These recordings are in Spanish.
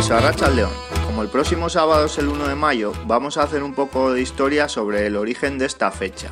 Kaixo, Arratsaldeon. Como el próximo sábado es el 1 de mayo, vamos a hacer un poco de historia sobre el origen de esta fecha.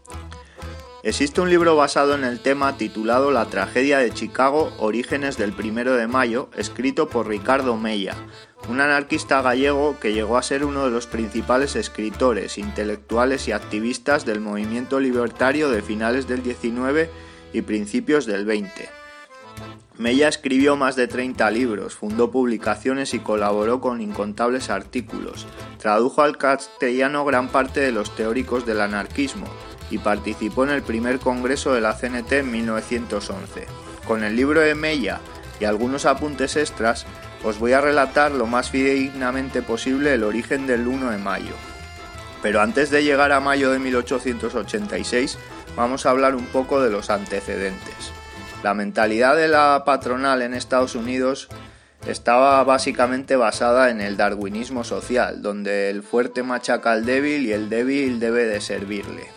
Existe un libro basado en el tema titulado La tragedia de Chicago, orígenes del 1 de mayo, escrito por Ricardo Mella, un anarquista gallego que llegó a ser uno de los principales escritores, intelectuales y activistas del movimiento libertario de finales del 19 y principios del 20. Mella escribió más de 30 libros, fundó publicaciones y colaboró con incontables artículos. Tradujo al castellano gran parte de los teóricos del anarquismo y participó en el primer congreso de la CNT en 1911. Con el libro de Mella y algunos apuntes extras, os voy a relatar lo más fidedignamente posible el origen del 1 de mayo. Pero antes de llegar a mayo de 1886, vamos a hablar un poco de los antecedentes. La mentalidad de la patronal en Estados Unidos estaba básicamente basada en el darwinismo social, donde el fuerte machaca al débil y el débil debe de servirle.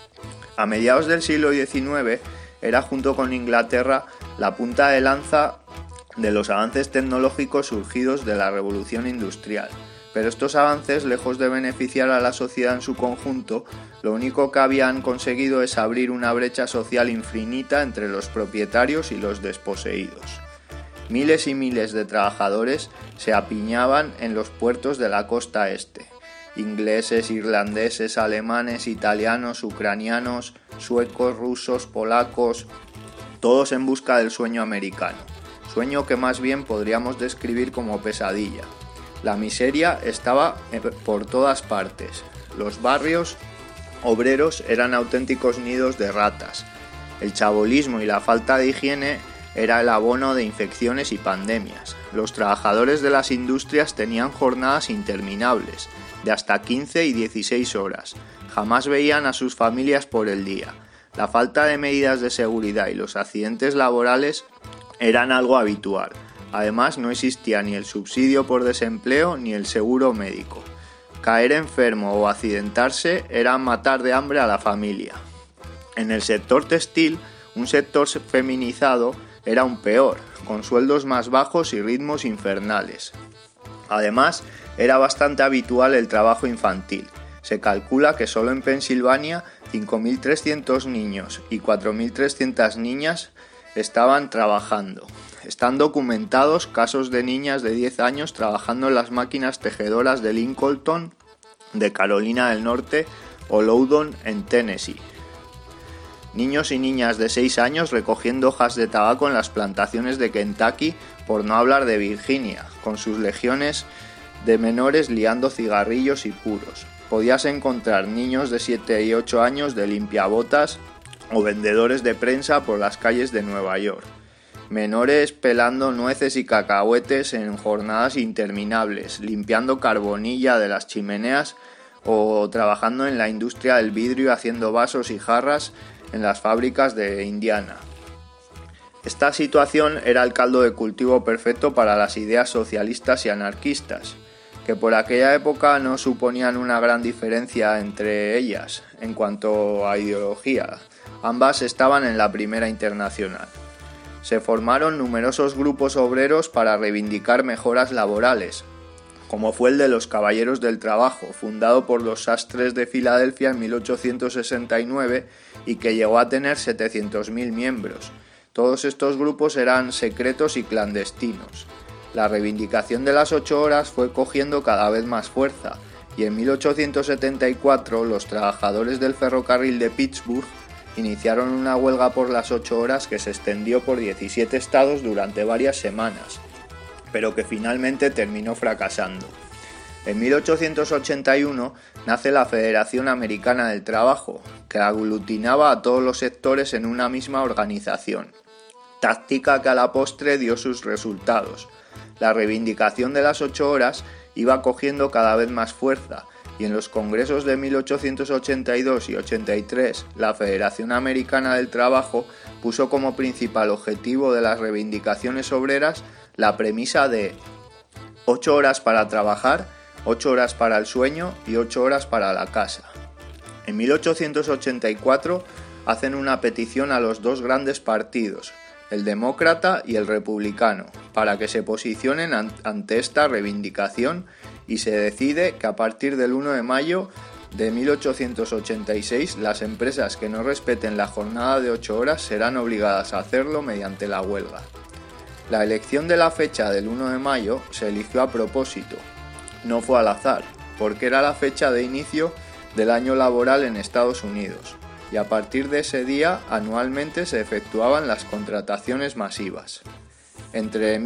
A mediados del siglo XIX era, junto con Inglaterra, la punta de lanza de los avances tecnológicos surgidos de la Revolución Industrial. Pero estos avances, lejos de beneficiar a la sociedad en su conjunto, lo único que habían conseguido es abrir una brecha social infinita entre los propietarios y los desposeídos. Miles y miles de trabajadores se apiñaban en los puertos de la costa este. Ingleses, irlandeses, alemanes, italianos, ucranianos, suecos, rusos, polacos, todos en busca del sueño americano. Sueño que más bien podríamos describir como pesadilla. La miseria estaba por todas partes. Los barrios obreros eran auténticos nidos de ratas. El chabolismo y la falta de higiene era el abono de infecciones y pandemias. Los trabajadores de las industrias tenían jornadas interminables, de hasta 15 y 16 horas. Jamás veían a sus familias por el día. La falta de medidas de seguridad y los accidentes laborales eran algo habitual. Además, no existía ni el subsidio por desempleo ni el seguro médico. Caer enfermo o accidentarse era matar de hambre a la familia. En el sector textil, un sector feminizado era aún peor, con sueldos más bajos y ritmos infernales. Además, era bastante habitual el trabajo infantil. Se calcula que solo en Pensilvania 5.300 niños y 4.300 niñas estaban trabajando. Están documentados casos de niñas de 10 años trabajando en las máquinas tejedoras de Lincoln, de Carolina del Norte, o Loudoun, en Tennessee. Niños y niñas de 6 años recogiendo hojas de tabaco en las plantaciones de Kentucky, por no hablar de Virginia, con sus legiones de menores liando cigarrillos y puros. Podías encontrar niños de 7 y 8 años de limpiabotas o vendedores de prensa por las calles de Nueva York. Menores pelando nueces y cacahuetes en jornadas interminables, limpiando carbonilla de las chimeneas o trabajando en la industria del vidrio haciendo vasos y jarras en las fábricas de Indiana. Esta situación era el caldo de cultivo perfecto para las ideas socialistas y anarquistas, que por aquella época no suponían una gran diferencia entre ellas en cuanto a ideología. Ambas estaban en la Primera Internacional. Se formaron numerosos grupos obreros para reivindicar mejoras laborales, como fue el de los Caballeros del Trabajo, fundado por los sastres de Filadelfia en 1869 y que llegó a tener 700.000 miembros. Todos estos grupos eran secretos y clandestinos. La reivindicación de las 8 horas fue cogiendo cada vez más fuerza y en 1874 los trabajadores del ferrocarril de Pittsburgh iniciaron una huelga por las 8 horas que se extendió por 17 estados durante varias semanas, pero que finalmente terminó fracasando. En 1881 nace la Federación Americana del Trabajo, que aglutinaba a todos los sectores en una misma organización, táctica que a la postre dio sus resultados. La reivindicación de las 8 horas iba cogiendo cada vez más fuerza, y en los congresos de 1882 y 83 la Federación Americana del Trabajo puso como principal objetivo de las reivindicaciones obreras la premisa de 8 horas para trabajar, 8 horas para el sueño y 8 horas para la casa. En 1884 hacen una petición a los dos grandes partidos, el demócrata y el republicano, para que se posicionen ante esta reivindicación, y se decide que a partir del 1 de mayo de 1886 las empresas que no respeten la jornada de 8 horas serán obligadas a hacerlo mediante la huelga. La elección de la fecha del 1 de mayo se eligió a propósito, no fue al azar, porque era la fecha de inicio del año laboral en Estados Unidos, y a partir de ese día anualmente se efectuaban las contrataciones masivas. Entre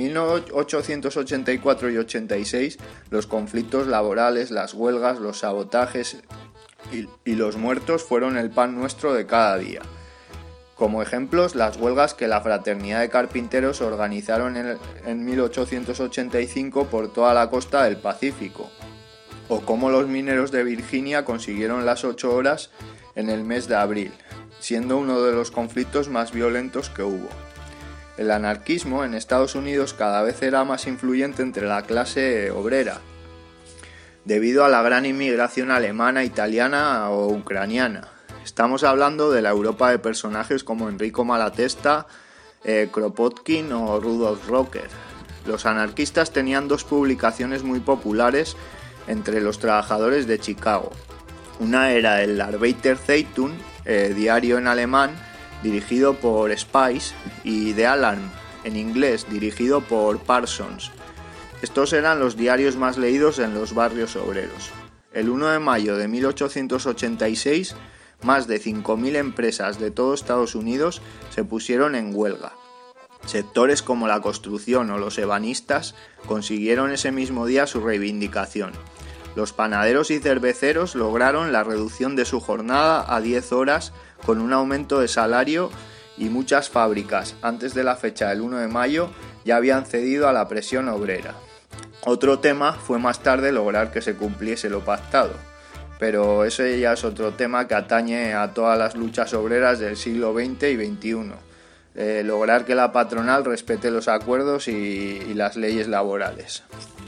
1884 y 86, los conflictos laborales, las huelgas, los sabotajes y los muertos fueron el pan nuestro de cada día. Como ejemplos, las huelgas que la Fraternidad de Carpinteros organizaron en 1885 por toda la costa del Pacífico, o cómo los mineros de Virginia consiguieron las 8 horas en el mes de abril, siendo uno de los conflictos más violentos que hubo. El anarquismo en Estados Unidos cada vez era más influyente entre la clase obrera, debido a la gran inmigración alemana, italiana o ucraniana. Estamos hablando de la Europa de personajes como Enrico Malatesta, Kropotkin o Rudolf Rocker. Los anarquistas tenían dos publicaciones muy populares entre los trabajadores de Chicago. Una era el Arbeiter Zeitung, diario en alemán, dirigido por Spice, y The Alarm, en inglés, dirigido por Parsons. Estos eran los diarios más leídos en los barrios obreros. El 1 de mayo de 1886, más de 5.000 empresas de todo Estados Unidos se pusieron en huelga. Sectores como la construcción o los ebanistas consiguieron ese mismo día su reivindicación. Los panaderos y cerveceros lograron la reducción de su jornada a 10 horas con un aumento de salario, y muchas fábricas, antes de la fecha del 1 de mayo, ya habían cedido a la presión obrera. Otro tema fue más tarde lograr que se cumpliese lo pactado, pero eso ya es otro tema que atañe a todas las luchas obreras del siglo XX y XXI. Lograr que la patronal respete los acuerdos y las leyes laborales.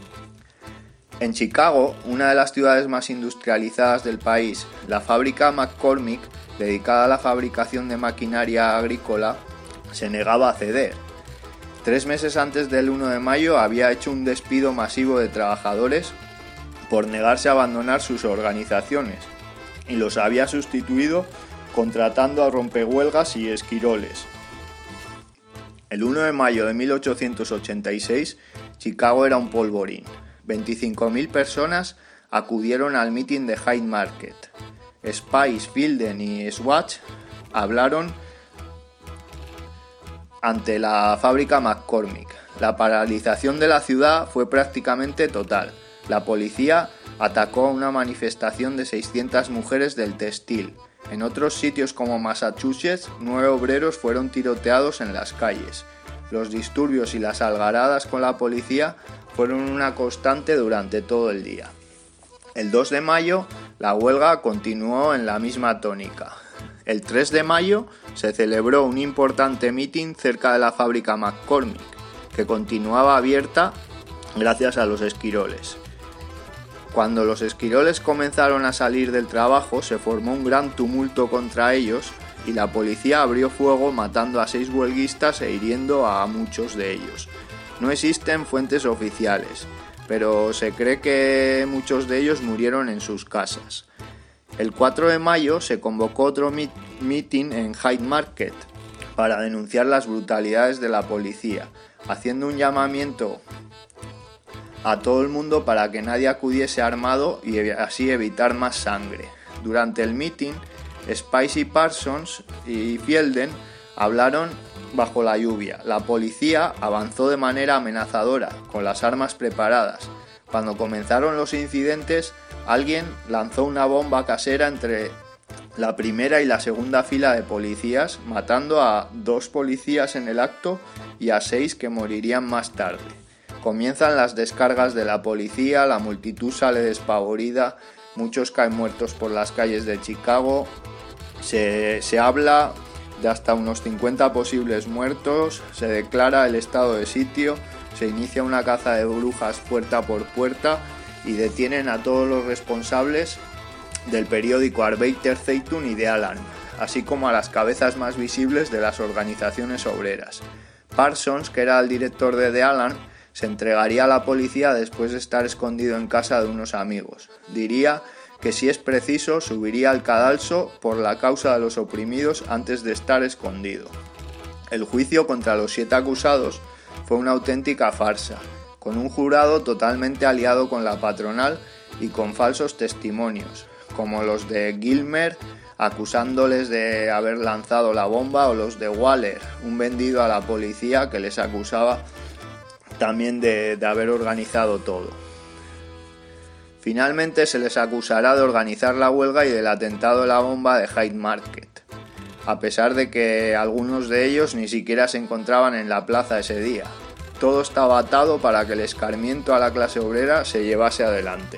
En Chicago, una de las ciudades más industrializadas del país, la fábrica McCormick, dedicada a la fabricación de maquinaria agrícola, se negaba a ceder. 3 meses antes del 1 de mayo había hecho un despido masivo de trabajadores por negarse a abandonar sus organizaciones, y los había sustituido contratando a rompehuelgas y esquiroles. El 1 de mayo de 1886, Chicago era un polvorín. 25.000 personas acudieron al mitin de Hyde Market. Spice, Fielden y Swatch hablaron ante la fábrica McCormick. La paralización de la ciudad fue prácticamente total. La policía atacó a una manifestación de 600 mujeres del textil. En otros sitios como Massachusetts, 9 obreros fueron tiroteados en las calles. Los disturbios y las algaradas con la policía fueron una constante durante todo el día. El 2 de mayo, la huelga continuó en la misma tónica. El 3 de mayo se celebró un importante mitin cerca de la fábrica McCormick, que continuaba abierta gracias a los esquiroles. Cuando los esquiroles comenzaron a salir del trabajo, se formó un gran tumulto contra ellos y la policía abrió fuego matando a 6 huelguistas e hiriendo a muchos de ellos. No existen fuentes oficiales, pero se cree que muchos de ellos murieron en sus casas. El 4 de mayo se convocó otro mitin en Hyde Market para denunciar las brutalidades de la policía, haciendo un llamamiento a todo el mundo para que nadie acudiese armado y así evitar más sangre. Durante el mitin, Spice, Parsons y Fielden hablaron bajo la lluvia. La policía avanzó de manera amenazadora, con las armas preparadas. Cuando comenzaron los incidentes, alguien lanzó una bomba casera entre la primera y la segunda fila de policías, matando a 2 policías en el acto y a 6 que morirían más tarde. Comienzan las descargas de la policía, la multitud sale despavorida, muchos caen muertos por las calles de Chicago. Se habla de hasta unos 50 posibles muertos, se declara el estado de sitio, se inicia una caza de brujas puerta por puerta y detienen a todos los responsables del periódico Arbeiter Zeitung y The Alarm, así como a las cabezas más visibles de las organizaciones obreras. Parsons, que era el director de The Alarm, se entregaría a la policía después de estar escondido en casa de unos amigos. Diría que si es preciso subiría al cadalso por la causa de los oprimidos antes de estar escondido. El juicio contra los 7 acusados fue una auténtica farsa, con un jurado totalmente aliado con la patronal y con falsos testimonios, como los de Gilmer acusándoles de haber lanzado la bomba, o los de Waller, un vendido a la policía que les acusaba también de haber organizado todo. Finalmente se les acusará de organizar la huelga y del atentado de la bomba de Hyde Market, a pesar de que algunos de ellos ni siquiera se encontraban en la plaza ese día. Todo estaba atado para que el escarmiento a la clase obrera se llevase adelante.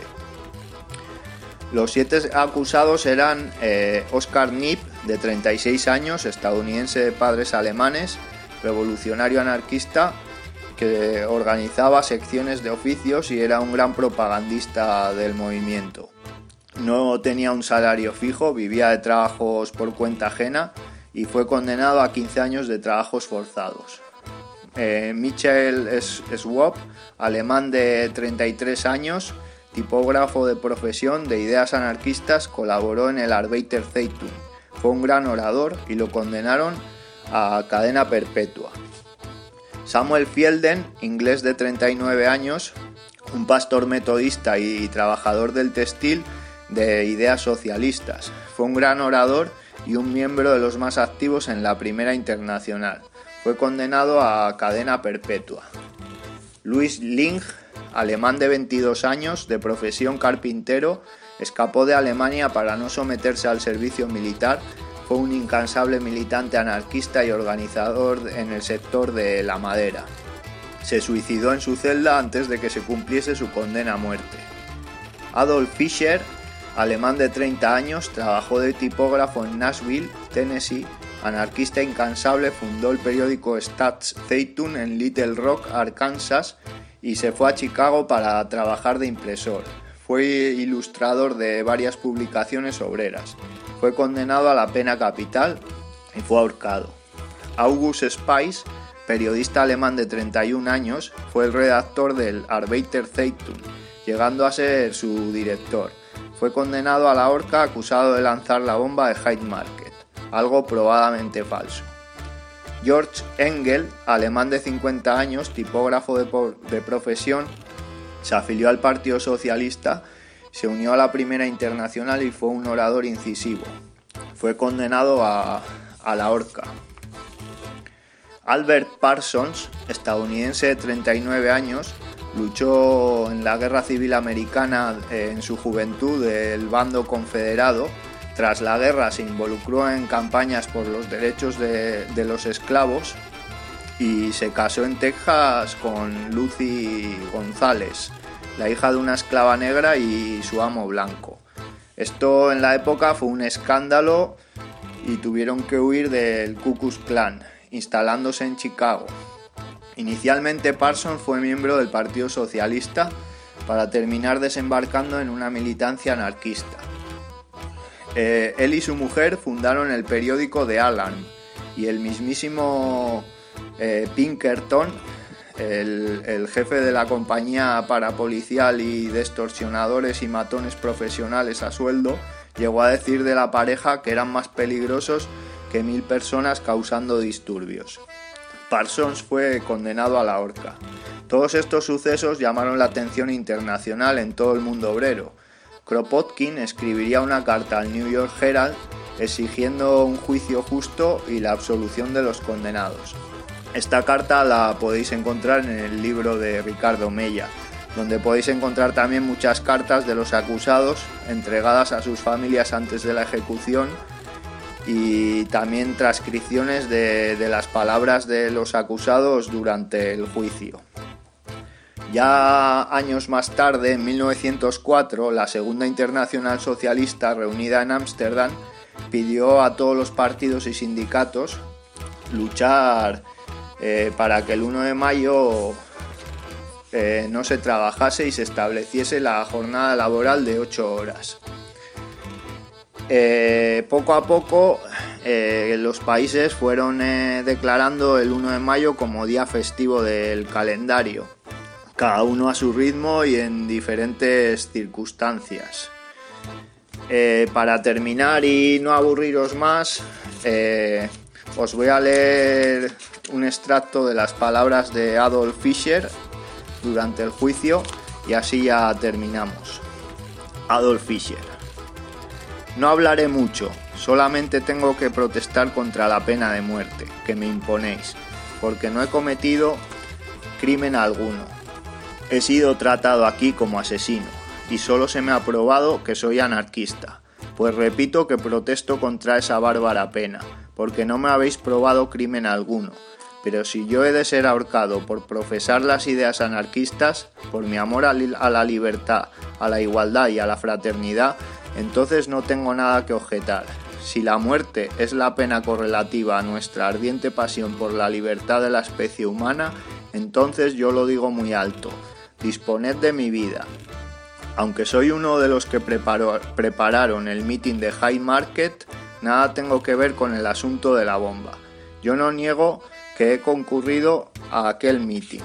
Los 7 acusados eran Oscar Knipp, de 36 años, estadounidense de padres alemanes, revolucionario anarquista, que organizaba secciones de oficios y era un gran propagandista del movimiento. No tenía un salario fijo, vivía de trabajos por cuenta ajena y fue condenado a 15 años de trabajos forzados. Michael Schwab, alemán de 33 años, tipógrafo de profesión, de ideas anarquistas, colaboró en el Arbeiter Zeitung. Fue un gran orador y lo condenaron a cadena perpetua. Samuel Fielden, inglés de 39 años, un pastor metodista y trabajador del textil de ideas socialistas. Fue un gran orador y un miembro de los más activos en la Primera Internacional. Fue condenado a cadena perpetua. Louis Ling, alemán de 22 años, de profesión carpintero, escapó de Alemania para no someterse al servicio militar. Fue un incansable militante anarquista y organizador en el sector de la madera. Se suicidó en su celda antes de que se cumpliese su condena a muerte. Adolf Fischer, alemán de 30 años, trabajó de tipógrafo en Nashville, Tennessee. Anarquista incansable, fundó el periódico Staatszeitung en Little Rock, Arkansas, y se fue a Chicago para trabajar de impresor. Fue ilustrador de varias publicaciones obreras. Fue condenado a la pena capital y fue ahorcado. August Spies, periodista alemán de 31 años, fue el redactor del Arbeiter Zeitung, llegando a ser su director. Fue condenado a la horca acusado de lanzar la bomba de Hyde Market, algo probadamente falso. George Engel, alemán de 50 años, tipógrafo de profesión, se afilió al Partido Socialista, se unió a la Primera Internacional y fue un orador incisivo. Fue condenado a la horca. Albert Parsons, estadounidense de 39 años, luchó en la Guerra Civil Americana en su juventud del bando confederado. Tras la guerra se involucró en campañas por los derechos de los esclavos y se casó en Texas con Lucy González, la hija de una esclava negra y su amo blanco. Esto en la época fue un escándalo y tuvieron que huir del Ku Klux Klan, instalándose en Chicago. Inicialmente Parsons fue miembro del Partido Socialista para terminar desembarcando en una militancia anarquista. Él y su mujer fundaron el periódico The Alarm y el mismísimo Pinkerton, el jefe de la compañía parapolicial y de extorsionadores y matones profesionales a sueldo, llegó a decir de la pareja que eran más peligrosos que 1000 personas causando disturbios. Parsons fue condenado a la horca. Todos estos sucesos llamaron la atención internacional en todo el mundo obrero. Kropotkin escribiría una carta al New York Herald exigiendo un juicio justo y la absolución de los condenados. Esta carta la podéis encontrar en el libro de Ricardo Mella, donde podéis encontrar también muchas cartas de los acusados entregadas a sus familias antes de la ejecución y también transcripciones de las palabras de los acusados durante el juicio. Ya años más tarde, en 1904, la Segunda Internacional Socialista, reunida en Ámsterdam, pidió a todos los partidos y sindicatos luchar para que el 1 de mayo no se trabajase y se estableciese la jornada laboral de 8 horas. Poco a poco los países fueron declarando el 1 de mayo como día festivo del calendario, cada uno a su ritmo y en diferentes circunstancias. Para terminar y no aburriros más, os voy a leer un extracto de las palabras de Adolf Fischer durante el juicio y así ya terminamos. Adolf Fischer: no hablaré mucho, solamente tengo que protestar contra la pena de muerte que me imponéis, porque no he cometido crimen alguno. He sido tratado aquí como asesino y solo se me ha probado que soy anarquista, pues repito que protesto contra esa bárbara pena, porque no me habéis probado crimen alguno. Pero si yo he de ser ahorcado por profesar las ideas anarquistas, por mi amor a la libertad, a la igualdad y a la fraternidad, entonces no tengo nada que objetar. Si la muerte es la pena correlativa a nuestra ardiente pasión por la libertad de la especie humana, entonces yo lo digo muy alto: disponed de mi vida. Aunque soy uno de los que prepararon el mitin de Haymarket, nada tengo que ver con el asunto de la bomba. Yo no niego que he concurrido a aquel mitin.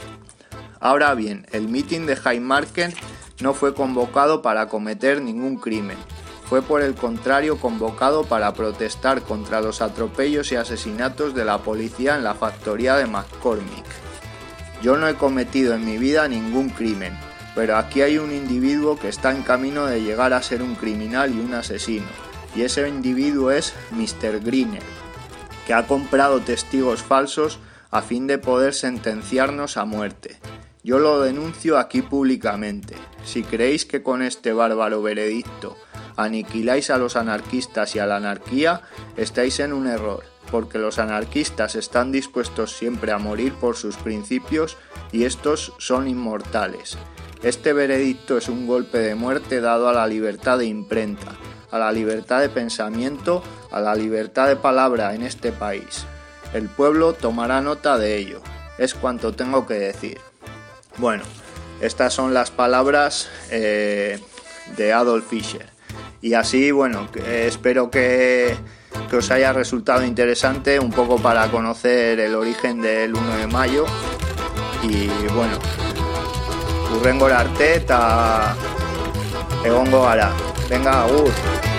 Ahora bien, el mitin de Haymarket no fue convocado para cometer ningún crimen. Fue por el contrario convocado para protestar contra los atropellos y asesinatos de la policía en la factoría de McCormick. Yo no he cometido en mi vida ningún crimen, pero aquí hay un individuo que está en camino de llegar a ser un criminal y un asesino, y ese individuo es Mr. Greener, que ha comprado testigos falsos a fin de poder sentenciarnos a muerte. Yo lo denuncio aquí públicamente. Si creéis que con este bárbaro veredicto aniquiláis a los anarquistas y a la anarquía, estáis en un error, porque los anarquistas están dispuestos siempre a morir por sus principios y estos son inmortales. Este veredicto es un golpe de muerte dado a la libertad de imprenta, a la libertad de pensamiento, a la libertad de palabra en este país. El pueblo tomará nota de ello. Es cuanto tengo que decir. Bueno, estas son las palabras de Adolf Fischer. Y así, bueno, espero que os haya resultado interesante un poco para conocer el origen del 1 de mayo. Y bueno, hurrengo arte eta egongo gara. Venga, agur!